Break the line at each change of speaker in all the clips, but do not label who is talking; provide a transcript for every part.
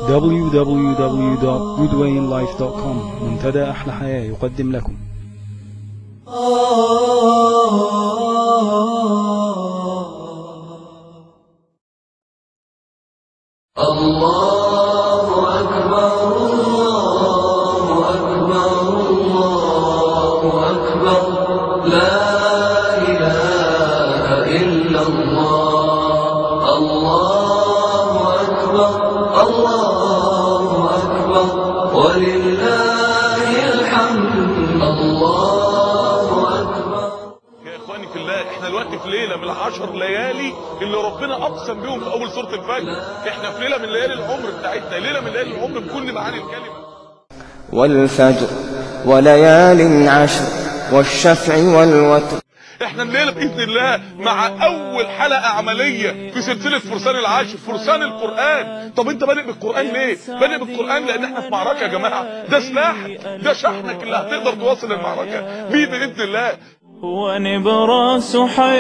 www.goodwayinlife.com. منتدى أحلى حياة يقدم لكم.
الله أكبر الله أكبر الله أكبر لا إله إلا الله. الله أكبر الله أكبر ولله الحمد. الله أكبر.
يا إخواني في الله، احنا دلوقتي في ليلة من 10 ليالي اللي ربنا أقسم بيهم في أول سورة الفجر. احنا في ليلة من ليالي العمر بتاعتنا، ليلة من ليالي العمر بكل معاني الكلمة.
والفجر وليال عشر والشفع والوتر.
احنا الليلة بإذن الله مع أول حلقة عملية في سلسلة فرسان العاشر، فرسان القرآن. طب انت بادئ بالقرآن ليه؟ بادئ بالقرآن لأن احنا في معركة يا جماعة. ده سلاحك، ده شحنك اللي هتقدر تواصل المعركة بيه بإذن الله.
هو نبراس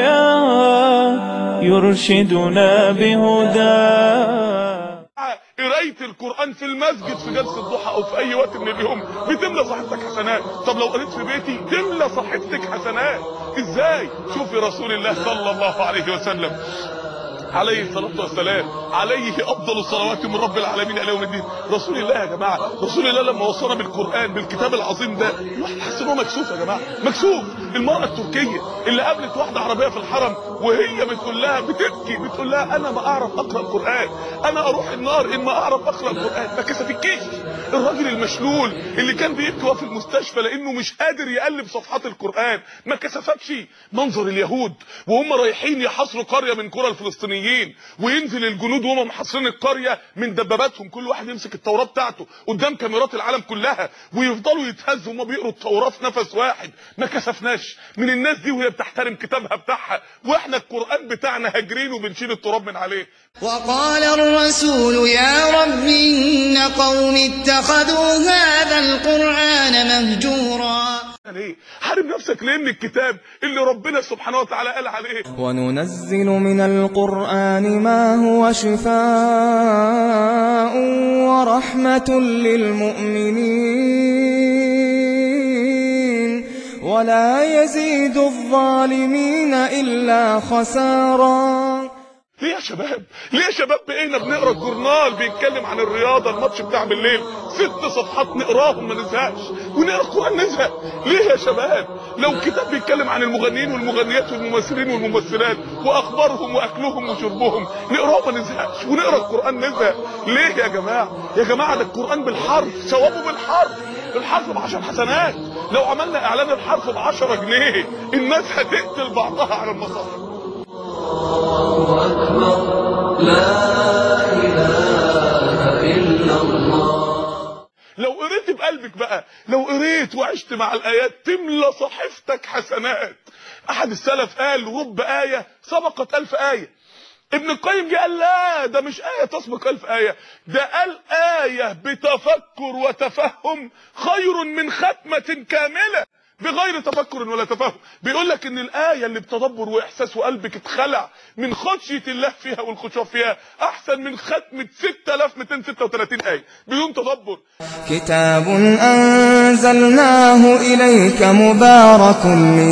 حياة يرشدنا بهداه.
قراية القرآن في المسجد في جلسة ضحى أو في أي وقت من اليوم بتملى صحيفتك حسنات. طب لو قريت في بيتي تملى صحيفتك حسنات. إزاي؟ شوفي رسول الله صلى الله عليه وسلم عليه الصلاة والسلام، عليه أفضل الصلوات من رب العالمين إلى يوم الدين. رسول الله يا جماعة، رسول الله لما وصلنا بالقرآن بالكتاب العظيم ده الواحد حس إن هو مكسوف يا جماعة، مكسوف. المرأة التركية اللي قابلت واحدة عربية في الحرم وهي بتقول لها بتبكي، بتقول لها أنا ما أعرف أقرأ القرآن، أنا أروح النار إن ما أعرف أقرأ القرآن. ما كسفتكيش. الراجل المشلول اللي كان بيبكي وهو في المستشفى لأنه مش قادر يقلب صفحات القرآن، ما كسفتش. منظر اليهود وهم رايحين يحاصروا قرية من قرى الفلسطينيين، وينزل الجنود وهم محاصرين القريه من دباباتهم، كل واحد يمسك التوراه بتاعته قدام كاميرات العالم كلها ويفضلوا يتهزوا وهم بيقروا التوراه في نفس واحد. ما كسفناش من الناس دي وهي بتحترم كتابها بتاعها، واحنا القران بتاعنا هاجرين وبنشيل التراب من عليه.
وقال الرسول يا رب إن قوم اتخذوا هذا القرآن مهجورا.
ليه حارب نفسك ليه من الكتاب اللي ربنا سبحانه وتعالى قال عليه؟
وننزل من القرآن ما هو شفاء ورحمة للمؤمنين ولا يزيد الظالمين إلا خسارا.
ليه يا شباب؟ ليه يا شباب بقينا بنقرا الجورنال بيتكلم عن الرياضه، الماتش بتاع بالليل 6 صفحات نقراهم ما نزهقش، ونقرا القران نزهق؟ ليه يا شباب؟ لو كتاب بيتكلم عن المغنيين والمغنيات والممثلين والممثلات واخبارهم واكلهم وشربهم نقراه ما نزهقش، ونقرا القران نزهق؟ ليه يا جماعه؟ يا جماعه ده القران بالحرف، ثوابه بالحرف، الحرف ب10 حسنات. لو عملنا اعلان الحرف ب10 جنيه الناس هتقتل بعضها على المصاحف.
الله أكبر لا إله إلا الله.
لو قريت بقلبك بقى، لو قريت وعشت مع الآيات تملى صحيفتك حسنات. أحد السلف قال رب آية سبقت 1000 آية. ابن القيم جه قال لا ده مش آية تسبق 1000 آية، ده قال آية بتفكر وتفهم خير من ختمة كاملة بغير تفكر ولا تفهم. بيقول لك ان الايه اللي بتدبر واحساس وقلبك اتخلع من خشيه الله فيها والخشوع فيها احسن من ختمه 6236 ايه بدون تدبر.
كتاب أنزلناه إليك مبارك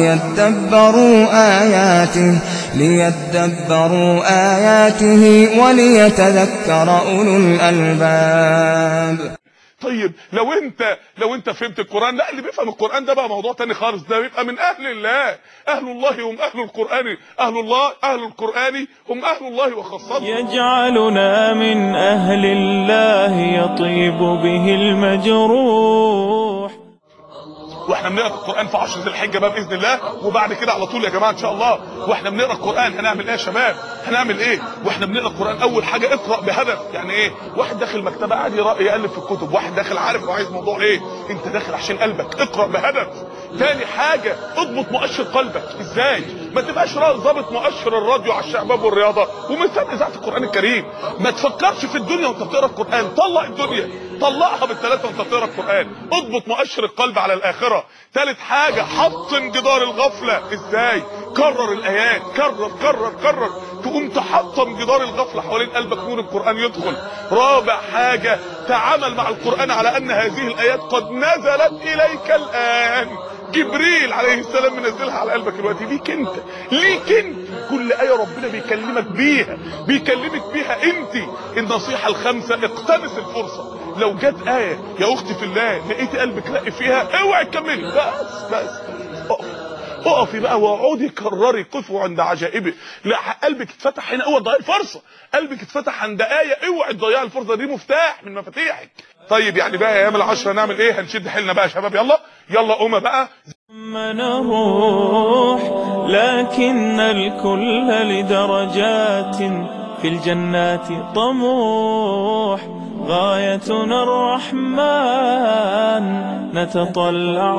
ليدبروا آياته وليتذكر أولو الألباب.
طيب لو انت فهمت القرآن، لا اللي بيفهم القرآن ده بقى موضوع تاني خالص، ده بيبقى من اهل الله. اهل الله هم اهل القرآن، اهل القرآن هم اهل الله وخاصته.
يجعلنا من أهل الله يطيب به المجروح.
واحنا بنقرا القران في 10 ذي الحجه بقى باذن الله، وبعد كده على طول يا جماعه ان شاء الله. واحنا بنقرا القران هنعمل ايه يا شباب؟ هنعمل ايه واحنا بنقرا القران؟ اول حاجه اقرا بهدف. يعني ايه؟ واحد داخل مكتبه قاعد يقلب في الكتب، واحد داخل عارف هو عايز موضوع ايه، انت داخل عشان قلبك، اقرا بهدف. تاني حاجه اضبط مؤشر قلبك. ازاي؟ ما تبقاش ظابط مؤشر الراديو على الشباب والرياضه ومستني اذاعه القران الكريم. ما تفكرش في الدنيا وانت بتقرا القران، طلع الدنيا، طلعها بالثلاثه وانت بتقرا القران. اضبط مؤشر القلب على الاخره. ثالث حاجه حطم جدار الغفله. ازاي؟ كرر الايات، كرر كرر كرر. تقوم تحطم جدار الغفله حوالين قلبك، نور القران يدخل. رابع حاجه، تعامل مع القران على ان هذه الايات قد نزلت اليك الان. جبريل عليه السلام منزلها على قلبك دلوقتي، ليك انت، ليك انت. كل ايه ربنا بيكلمك بيها انت. النصيحه الخامسه، اقتنص الفرصه. لو جت ايه يا اختي في الله لقيت قلبك لاقي فيها، اوعي تكملي، بس اقفي بقى واقعدي كرري، قفوا عند عجائبه. لا، قلبك اتفتح هنا، اوعي تضيعي الفرصه. قلبك اتفتح عند ايه، اوعي تضيعي الفرصه دي، مفتاح من مفاتيحك. طيب يعني بقى ايام العشره نعمل ايه؟ هنشد حيلنا بقى يا شباب، يلا قومه بقى.
نروح لكن الكل لدرجات في الجنات طموح، غايتنا الرحمن نتطلع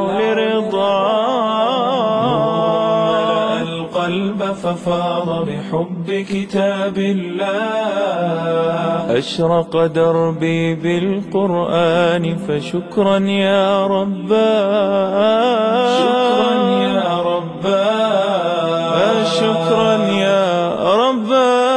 لرضاه. القلب ففاض بحب كتاب الله، أشرق دربي بالقرآن فشكرا يا رباه، شكرا يا رباه، شكرا يا رباه.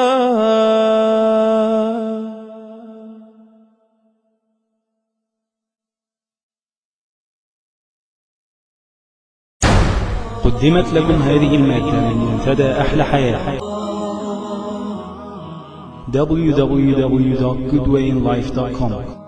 قدمت لكم هذه المادة من منتدى أحلى حياة www.goodwayinlife.com